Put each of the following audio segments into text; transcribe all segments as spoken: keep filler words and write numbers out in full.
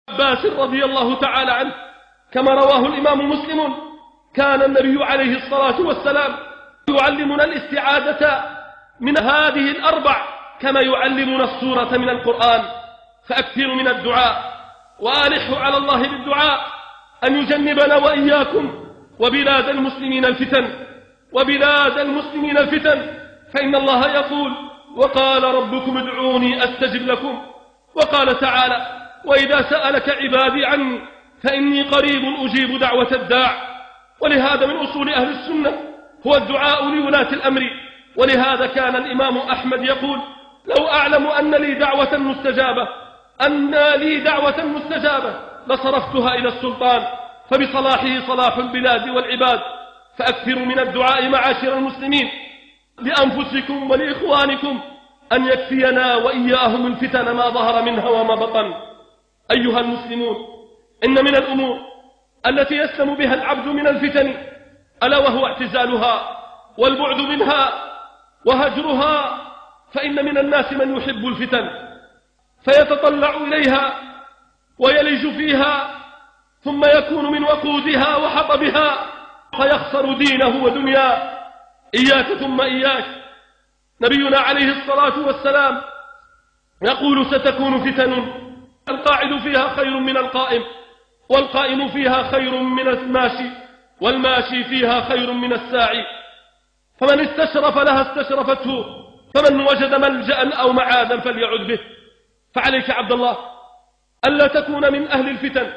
عباس رضي الله تعالى عنه كما رواه الإمام مسلم كان النبي عليه الصلاة والسلام يعلمنا الاستعاذة من هذه الأربع كما يعلمنا السورة من القرآن. فأكثروا من الدعاء وآلحوا على الله بالدعاء أن يجنبنا وإياكم وبلاد المسلمين الفتن وبلاد المسلمين الفتن فإن الله يقول وقال ربكم ادعوني أستجب لكم. وقال تعالى وإذا سألك عبادي عني فإني قريب أجيب دعوة الداع. ولهذا من أصول أهل السنة هو الدعاء لولاة الأمر. ولهذا كان الإمام أحمد يقول لو أعلم أن لي دعوة مستجابة أن لي دعوة مستجابة لصرفتها إلى السلطان فبصلاحه صلاح البلاد والعباد. فأكثروا من الدعاء معاشر المسلمين لأنفسكم ولإخوانكم أن يكفينا وإياهم الفتن ما ظهر منها وما بطن. أيها المسلمون إن من الأمور التي يسلم بها العبد من الفتن ألا وهو اعتزالها والبعد منها وهجرها. فإن من الناس من يحب الفتن فيتطلع إليها ويلج فيها ثم يكون من وقودها وحطبها فيخسر دينه ودنياه. إياك ثم إياك. نبينا عليه الصلاة والسلام يقول ستكون فتن القاعد فيها خير من القائم والقائم فيها خير من الماشي والماشي فيها خير من الساعي. فمن استشرف لها استشرفته فمن وجد ملجأ أو معاذا فليعد به. فعليك عبد الله ألا تكون من أهل الفتن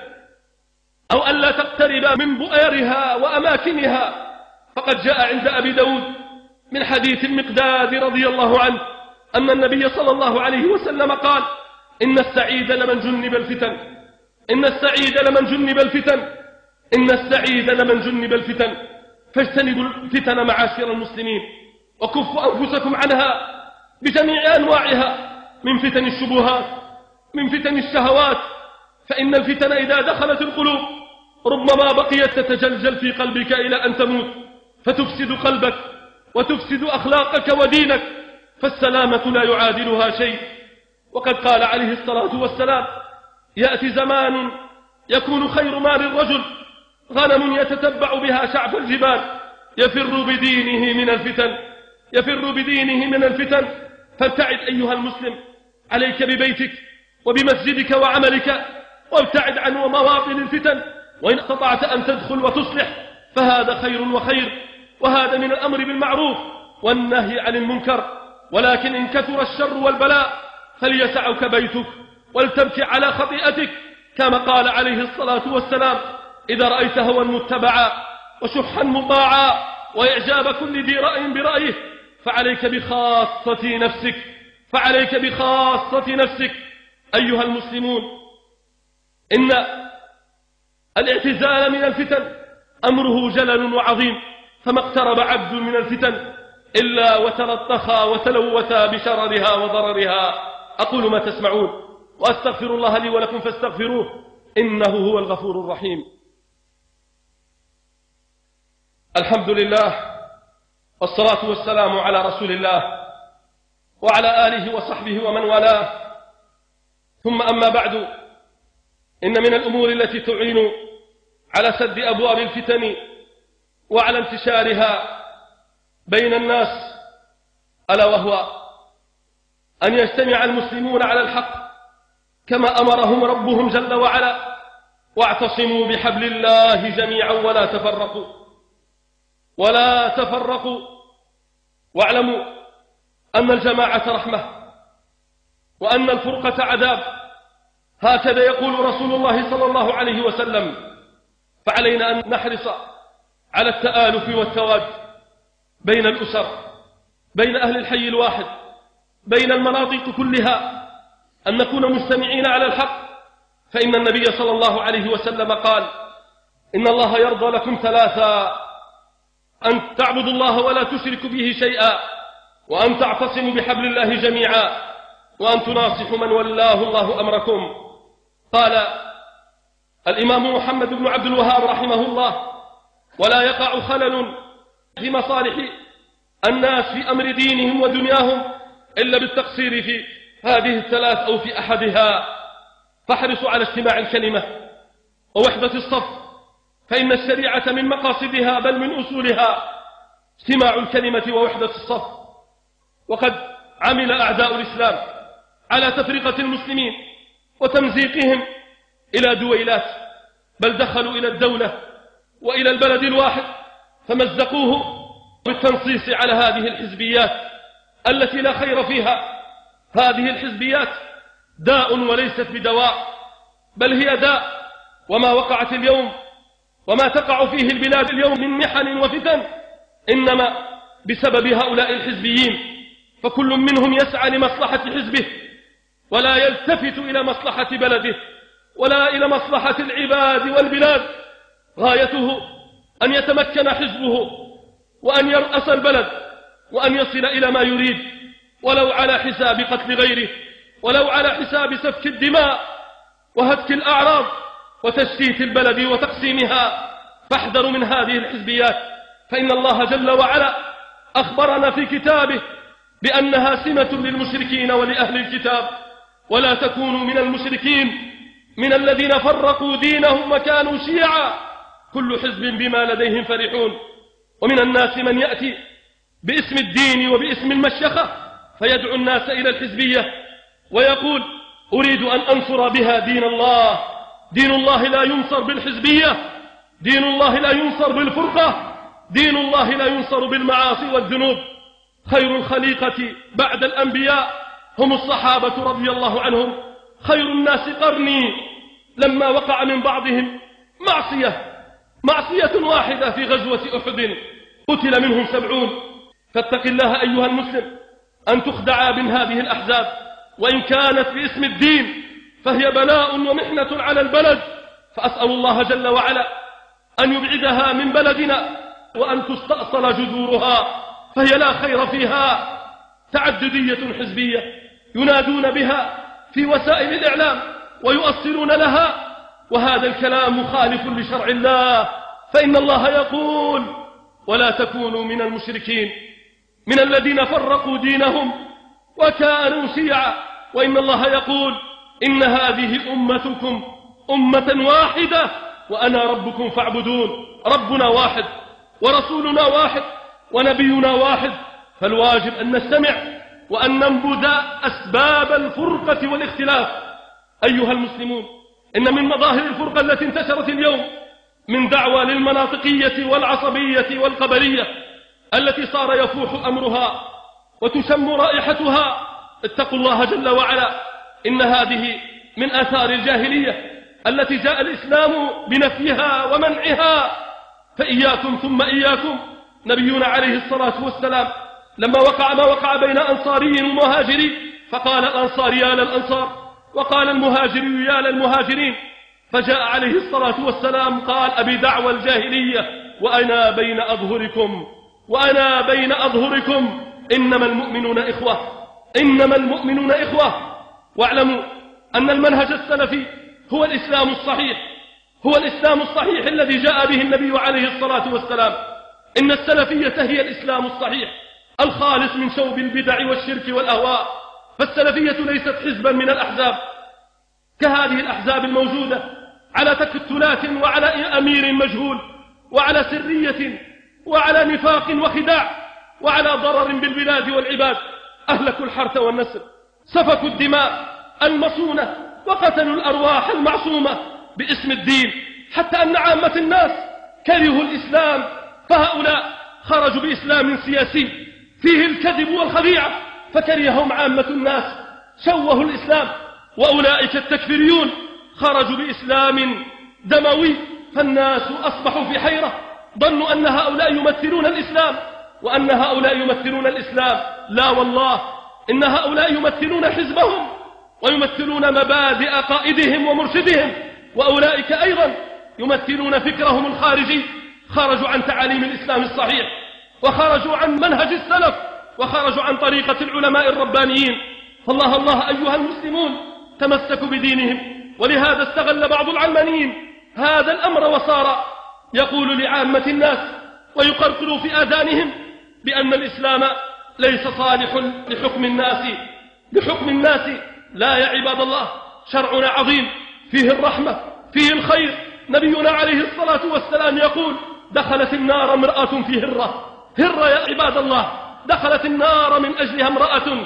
أو ألا تقترب من بؤرها وأماكنها. فقد جاء عند أبي داود من حديث المقداد رضي الله عنه أن النبي صلى الله عليه وسلم قال إن السعيد لمن جنب الفتن إن السعيد لمن جنب الفتن إن السعيد لمن جنب الفتن. فاجتنبوا الفتن معاشر المسلمين وكفوا أنفسكم عنها بجميع أنواعها من فتن الشبهات من فتن الشهوات. فإن الفتن إذا دخلت القلوب ربما بقيت تتجلجل في قلبك إلى أن تموت فتفسد قلبك وتفسد أخلاقك ودينك. فالسلامة لا يعادلها شيء. وقد قال عليه الصلاة والسلام يأتي زمان يكون خير مال الرجل غنم يتتبع بها شعف الجبال يفر بدينه من الفتن يفر بدينه من الفتن. فابتعد أيها المسلم عليك ببيتك وبمسجدك وعملك وابتعد عن مواطن الفتن. وإن استطعت أن تدخل وتصلح فهذا خير وخير وهذا من الأمر بالمعروف والنهي عن المنكر. ولكن إن كثر الشر والبلاء فليسعك بيتك ولتبكي على خطيئتك كما قال عليه الصلاة والسلام إذا رأيت هوى متبعا وشحا مطاعا وإعجاب كل ذي رأي برأيه فعليك بخاصة نفسك فعليك بخاصة نفسك. أيها المسلمون إن الاعتزال من الفتن أمره جلل وعظيم. فما اقترب عبد من الفتن إلا وتلطخا وتلوثا بشررها وضررها. أقول ما تسمعون وأستغفر الله لي ولكم فاستغفروه إنه هو الغفور الرحيم. الحمد لله والصلاة والسلام على رسول الله وعلى آله وصحبه ومن والاه. ثم أما بعد إن من الأمور التي تعين على سد أبواب الفتن وعلى انتشارها بين الناس ألا وهو أن يجتمع المسلمون على الحق كما أمرهم ربهم جل وعلا واعتصموا بحبل الله جميعا ولا تفرقوا ولا تفرقوا واعلموا أن الجماعة رحمة وأن الفرقة عذاب. هكذا يقول رسول الله صلى الله عليه وسلم. فعلينا أن نحرص على التآلف والتواد بين الأسر بين أهل الحي الواحد بين المناطق كلها أن نكون مجتمعين على الحق. فإن النبي صلى الله عليه وسلم قال إن الله يرضى لكم ثلاثا أن تعبدوا الله ولا تشركوا به شيئا وأن تعتصموا بحبل الله جميعا وأن تناصحوا من ولاه الله أمركم. قال الإمام محمد بن عبد الوهاب رحمه الله ولا يقع خلل في مصالح الناس في أمر دينهم ودنياهم إلا بالتقصير في هذه الثلاث أو في أحدها. فاحرصوا على اجتماع الكلمة ووحدة الصف، فإن الشريعة من مقاصدها بل من أصولها اجتماع الكلمة ووحدة الصف. وقد عمل أعداء الإسلام على تفرقة المسلمين وتمزيقهم إلى دويلات، بل دخلوا إلى الدولة وإلى البلد الواحد فمزقوه بالتنصيص على هذه الحزبيات التي لا خير فيها. هذه الحزبيات داء وليست بدواء، بل هي داء. وما وقعت اليوم وما تقع فيه البلاد اليوم من محن وفتن إنما بسبب هؤلاء الحزبيين، فكل منهم يسعى لمصلحة حزبه ولا يلتفت إلى مصلحة بلده ولا إلى مصلحة العباد والبلاد. غايته أن يتمكن حزبه وأن يرأس البلد وأن يصل إلى ما يريد، ولو على حساب قتل غيره، ولو على حساب سفك الدماء وهتك الأعراض وتشتيت البلد وتقسيمها. فاحذروا من هذه الحزبيات، فإن الله جل وعلا أخبرنا في كتابه بأنها سمة للمشركين ولأهل الكتاب. ولا تكونوا من المشركين من الذين فرقوا دينهم وكانوا شيعا كل حزب بما لديهم فرحون. ومن الناس من يأتي باسم الدين وباسم المشيخة فيدعو الناس إلى الحزبية ويقول أريد أن أنصر بها دين الله. دين الله لا ينصر بالحزبية، دين الله لا ينصر بالفرقة، دين الله لا ينصر بالمعاصي والذنوب. خير الخليقة بعد الأنبياء هم الصحابة رضي الله عنهم. خير الناس قرني. لما وقع من بعضهم معصية معصية واحدة في غزوة أحد قتل منهم سبعون. فاتق الله أيها المسلم أن تخدع من هذه الأحزاب، وإن كانت باسم الدين فهي بلاء ومحنة على البلد. فأسأل الله جل وعلا أن يبعدها من بلدنا وأن تستأصل جذورها، فهي لا خير فيها. تعددية حزبية ينادون بها في وسائل الإعلام ويؤصلون لها، وهذا الكلام مخالف لشرع الله. فإن الله يقول ولا تكونوا من المشركين من الذين فرقوا دينهم وكانوا شيعا. وإن الله يقول إن هذه أمتكم أمة واحدة وأنا ربكم فاعبدون. ربنا واحد ورسولنا واحد ونبينا واحد، فالواجب أن نستمع وأن ننبذ أسباب الفرقة والاختلاف. أيها المسلمون، إن من مظاهر الفرقة التي انتشرت اليوم من دعوى للمناطقية والعصبية والقبلية التي صار يفوح أمرها وتشم رائحتها. اتقوا الله جل وعلا، إن هذه من آثار الجاهلية التي جاء الإسلام بنفيها ومنعها. فإياكم ثم إياكم. نبينا عليه الصلاة والسلام لما وقع ما وقع بين أنصاري ومهاجري فقال الأنصار يا للأنصار وقال المهاجري يا للمهاجرين، فجاء عليه الصلاة والسلام قال أبي دعوى الجاهلية وأنا بين أظهركم وأنا بين أظهركم إنما المؤمنون إخوة إنما المؤمنون إخوة. واعلموا أن المنهج السلفي هو الإسلام الصحيح هو الإسلام الصحيح الذي جاء به النبي عليه الصلاة والسلام. إن السلفية هي الإسلام الصحيح الخالص من شوب البدع والشرك والأهواء. فالسلفية ليست حزبا من الأحزاب كهذه الأحزاب الموجودة على تكتلات وعلى أمير مجهول وعلى سرية وعلى نفاق وخداع وعلى ضرر بالبلاد والعباد. أهلكوا الحرث والنسل، سفكوا الدماء المصونة، وقتلوا الأرواح المعصومة باسم الدين، حتى أن عامة الناس كرهوا الإسلام. فهؤلاء خرجوا بإسلام سياسي فيه الكذب والخديعة فكرههم عامة الناس، شوهوا الإسلام. وأولئك التكفيريون خرجوا بإسلام دموي، فالناس أصبحوا في حيرة، ظنوا أن هؤلاء يمثلون الإسلام وأن هؤلاء يمثلون الإسلام. لا والله، إن هؤلاء يمثلون حزبهم ويمثلون مبادئ قائدهم ومرشدهم، وأولئك أيضا يمثلون فكرهم الخارجي. خرجوا عن تعاليم الإسلام الصحيح وخرجوا عن منهج السلف وخرجوا عن طريقة العلماء الربانيين. فالله الله أيها المسلمون، تمسكوا بدينهم. ولهذا استغل بعض العلمانيين هذا الأمر وصار يقول لعامة الناس ويقرقر في آذانهم بأن الإسلام ليس صالح لحكم الناس لحكم الناس لا يا عباد الله، شرعنا عظيم فيه الرحمة فيه الخير. نبينا عليه الصلاة والسلام يقول دخلت النار امرأة في هرة. هرة يا عباد الله، دخلت النار من أجلها امرأة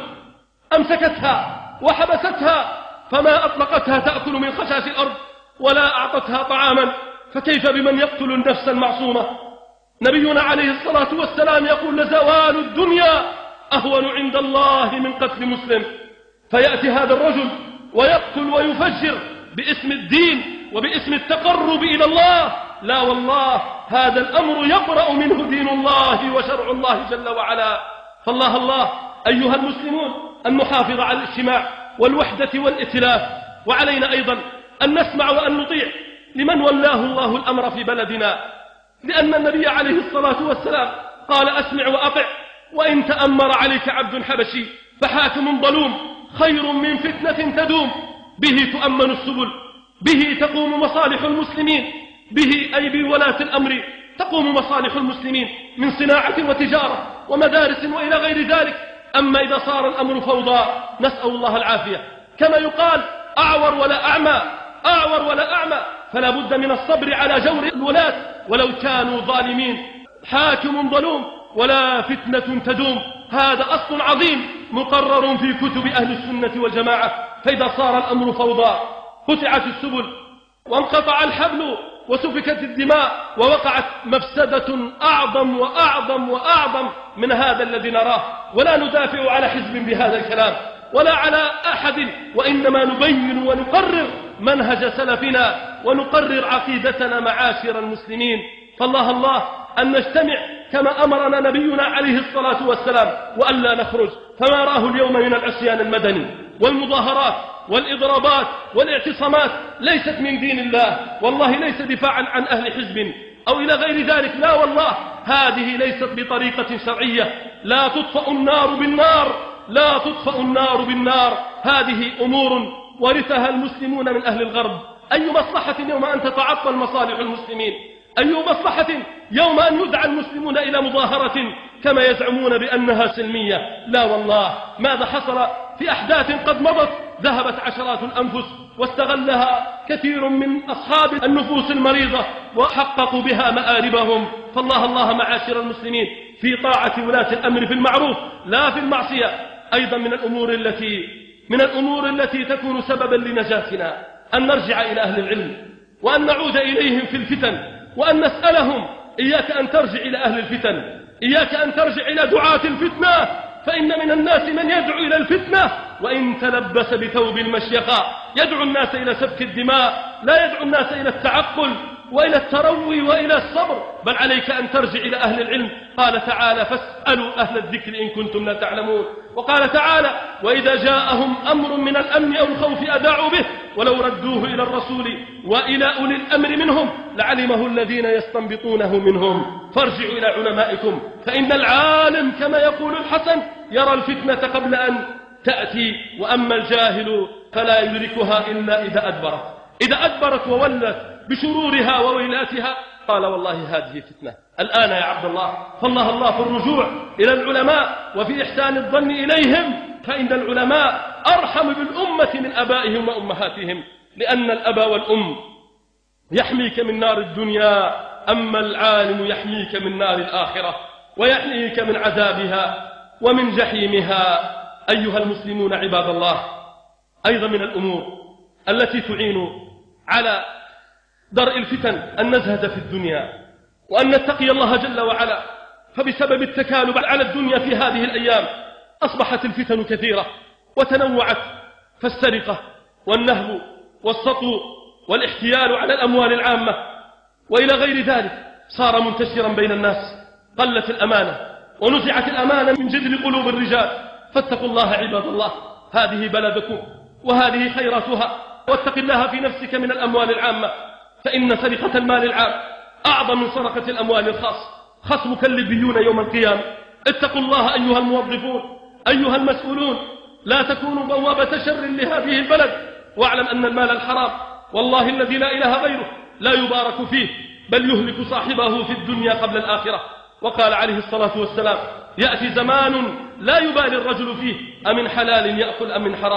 أمسكتها وحبستها فما أطلقتها تأكل من خشاش الأرض ولا أعطتها طعاما، فكيف بمن يقتل النفس المعصومة؟ نبينا عليه الصلاة والسلام يقول لزوال الدنيا أهون عند الله من قتل مسلم. فيأتي هذا الرجل ويقتل ويفجر باسم الدين وباسم التقرب إلى الله. لا والله، هذا الأمر يبرأ منه دين الله وشرع الله جل وعلا. فالله الله أيها المسلمون أن نحافظ على الاجتماع والوحدة والائتلاف، وعلينا أيضا أن نسمع وأن نطيع لمن ولاه الله الأمر في بلدنا، لأن النبي عليه الصلاة والسلام قال أسمع وأطع، وإن تأمر عليك عبد حبشي فحاكم ظلوم خير من فتنة تدوم. به تؤمن السبل، به تقوم مصالح المسلمين، به أي بولاة الأمر تقوم مصالح المسلمين من صناعة وتجارة ومدارس وإلى غير ذلك. أما إذا صار الأمر فوضى نسأل الله العافية، كما يقال أعور ولا أعمى، أعور ولا أعمى، فلا بد من الصبر على جور الولاة ولو كانوا ظالمين. حاكم ظلوم ولا فتنة تدوم، هذا أصل عظيم مقرر في كتب أهل السنة والجماعة. فإذا صار الأمر فوضى قطعت السبل وانقطع الحبل وسفكت الدماء ووقعت مفسدة أعظم وأعظم وأعظم من هذا الذي نراه. ولا ندافع على حزب بهذا الكلام ولا على أحد، وإنما نبين ونقرر منهج سلفنا ونقرر عقيدتنا معاشر المسلمين. فالله الله أن نجتمع كما أمرنا نبينا عليه الصلاة والسلام، وألا نخرج. فما راه اليوم من العصيان المدني والمظاهرات والإضرابات والاعتصامات ليست من دين الله، والله ليس دفاعا عن أهل حزب أو إلى غير ذلك، لا والله، هذه ليست بطريقة شرعية. لا تطفأ النار بالنار، لا تطفأ النار بالنار. هذه أمور ورثها المسلمون من أهل الغرب. أي مصلحة يوم أن تتعطل مصالح المسلمين؟ أي مصلحة يوم أن يدعى المسلمون إلى مظاهرة كما يزعمون بأنها سلمية؟ لا والله. ماذا حصل في أحداث قد مضت؟ ذهبت عشرات الأنفس واستغلها كثير من أصحاب النفوس المريضة وحققوا بها مآربهم. فالله الله معاشر المسلمين في طاعة ولاة الأمر في المعروف لا في المعصية. أيضا من الأمور التي من الأمور التي تكون سببا لنجاتنا أن نرجع إلى أهل العلم وأن نعود إليهم في الفتن وأن نسألهم. إياك أن ترجع إلى أهل الفتن، إياك أن ترجع إلى دعاة الفتنة، فإن من الناس من يدعو إلى الفتنة وإن تلبس بثوب المشيخة، يدعو الناس إلى سفك الدماء، لا يدعو الناس إلى التعقل وإلى التروي وإلى الصبر، بل عليك أن ترجع إلى أهل العلم. قال تعالى فاسألوا أهل الذكر إن كنتم لا تعلمون. وقال تعالى وإذا جاءهم أمر من الأمن أو الخوف أذاعوا به ولو ردوه إلى الرسول وإلى أولي الأمر منهم لعلمه الذين يستنبطونه منهم. فارجعوا إلى علمائكم، فإن العالم كما يقول الحسن يرى الفتنة قبل أن تأتي، وأما الجاهل فلا يدركها إلا إذا أدبرت إذا أدبرت وولت بشرورها وويلاتها. قال والله هذه فتنة الآن يا عبد الله. فالله الله في الرجوع إلى العلماء وفي إحسان الظن إليهم، فإن العلماء أرحم بالأمة من أبائهم وأمهاتهم، لأن الأب والأم يحميك من نار الدنيا، أما العالم يحميك من نار الآخرة ويحميك من عذابها ومن جحيمها. أيها المسلمون عباد الله، أيضا من الأمور التي تعين على درء الفتن أن نزهد في الدنيا وأن نتقي الله جل وعلا. فبسبب التكالب على الدنيا في هذه الأيام أصبحت الفتن كثيرة وتنوعت، فالسرقة والنهب والسطو والاحتيال على الأموال العامة وإلى غير ذلك صار منتشرا بين الناس. قلت الأمانة ونزعت الأمانة من جذر قلوب الرجال. فاتقوا الله عباد الله، هذه بلدكم وهذه خيراتها، واتق الله في نفسك من الأموال العامة، فإن سرقة المال العام أعظم من سرقة الأموال الخاصة. خصمك اللبيون يوم القيامة. اتقوا الله أيها الموظفون أيها المسؤولون، لا تكونوا بوابة شر لهذه البلد. واعلم أن المال الحرام والله الذي لا إله غيره لا يبارك فيه، بل يهلك صاحبه في الدنيا قبل الآخرة. وقال عليه الصلاة والسلام يأتي زمان لا يبالي الرجل فيه أمن حلال يأكل أم من حرام.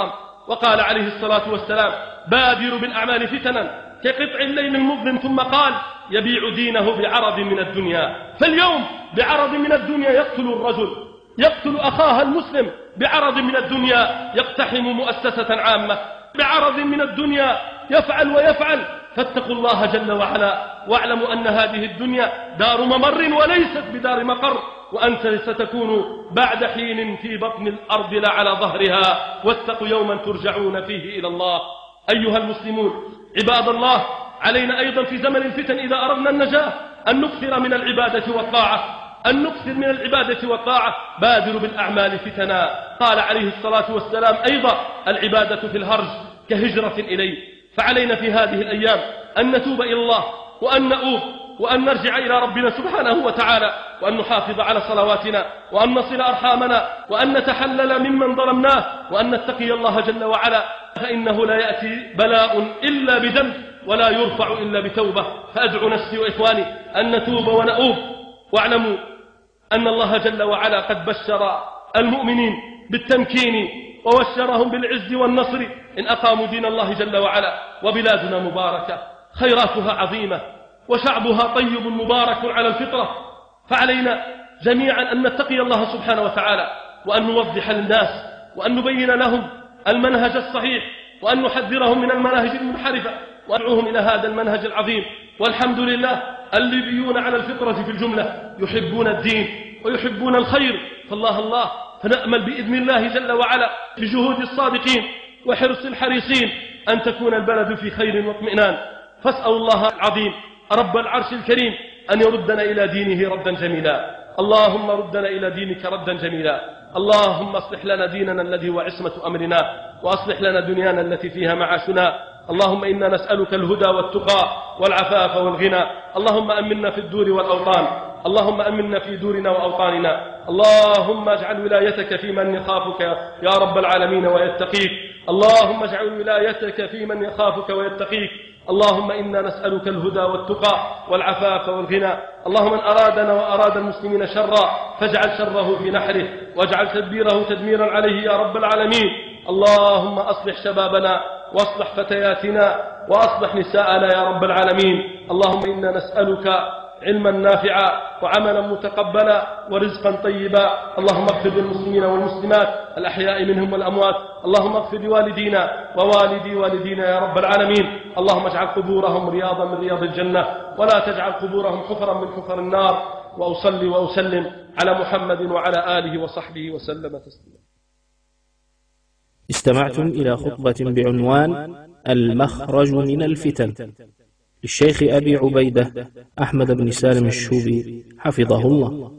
وقال عليه الصلاة والسلام بادروا بالأعمال فتنا كقطع الليل المظلم، ثم قال يبيع دينه بعرض من الدنيا. فاليوم بعرض من الدنيا يقتل الرجل، يقتل أخاها المسلم بعرض من الدنيا، يقتحم مؤسسة عامة بعرض من الدنيا، يفعل ويفعل. فاتقوا الله جل وعلا واعلموا أن هذه الدنيا دار ممر وليست بدار مقر، وأنت ستكون بعد حين في بطن الأرض لا على ظهرها، واتقوا يوما ترجعون فيه إلى الله. أيها المسلمون عباد الله، علينا أيضا في زمن الفتن إذا أردنا النجاة أن نكثر من العبادة والطاعة، أن نكثر من العبادة والطاعة. بادروا بالأعمال فتنا. قال عليه الصلاة والسلام أيضا العبادة في الهرج كهجرة إليه. فعلينا في هذه الأيام أن نتوب إلى الله وأن نؤوب وأن نرجع إلى ربنا سبحانه وتعالى، وأن نحافظ على صلواتنا، وأن نصل أرحامنا، وأن نتحلل ممن ظلمناه، وأن نتقي الله جل وعلا، فإنه لا يأتي بلاء إلا بذنب ولا يرفع إلا بتوبة. فأدعو نفسي وإخواني أن نتوب ونؤوب. واعلموا أن الله جل وعلا قد بشر المؤمنين بالتمكين وبشرهم بالعز والنصر إن أقاموا دين الله جل وعلا. وبلادنا مباركة خيراتها عظيمة وشعبها طيب مبارك على الفطرة، فعلينا جميعا أن نتقي الله سبحانه وتعالى، وأن نوضح للناس وأن نبين لهم المنهج الصحيح، وأن نحذرهم من المناهج المنحرفة وندعوهم إلى هذا المنهج العظيم. والحمد لله الليبيون على الفطرة في الجملة يحبون الدين ويحبون الخير، فالله الله فنأمل بإذن الله جل وعلا بجهود الصادقين وحرص الحريصين أن تكون البلد في خير واطمئنان. فاسأل الله العظيم رب العرش الكريم أن يردنا إلى دينه ردا جميلا. اللهم ردنا إلى دينك ردا جميلا. اللهم اصلح لنا ديننا الذي هو عصمة أمرنا، وأصلح لنا دنيانا التي فيها معاشنا. اللهم إنا نسألك الهدى والتقى والعفاف والغنى. اللهم أمنا في الدور والأوطان، اللهم أمنا في دورنا وأوطاننا. اللهم اجعل ولايتك في من يخافك يا رب العالمين ويتقيك. اللهم اجعل ولايتك في من يخافك ويتقيك. اللهم إنا نسألك الهدى والتقى والعفاف والغنى. اللهم من أرادنا وأراد المسلمين شرا فاجعل شره في نحره، واجعل تدبيره تدميرا عليه يا رب العالمين. اللهم أصلح شبابنا واصلح فتياتنا وأصلح نساءنا يا رب العالمين. اللهم إنا نسألك علما نافعا وعملا متقبلا ورزقا طيبا. اللهم اغفر للمسلمين والمسلمات الأحياء منهم والأموات. اللهم اغفر لوالدينا ووالدي والدينا يا رب العالمين. اللهم اجعل قبورهم رياضا من رياض الجنة، ولا تجعل قبورهم حفرا من حفر النار. وأصلي وأسلم على محمد وعلى آله وصحبه وسلم تسليما. استمعتم إلى خطبة بعنوان المخرج من الفتن للشيخ أبي عبيدة أحمد بن سالم الشوبي حفظه الله.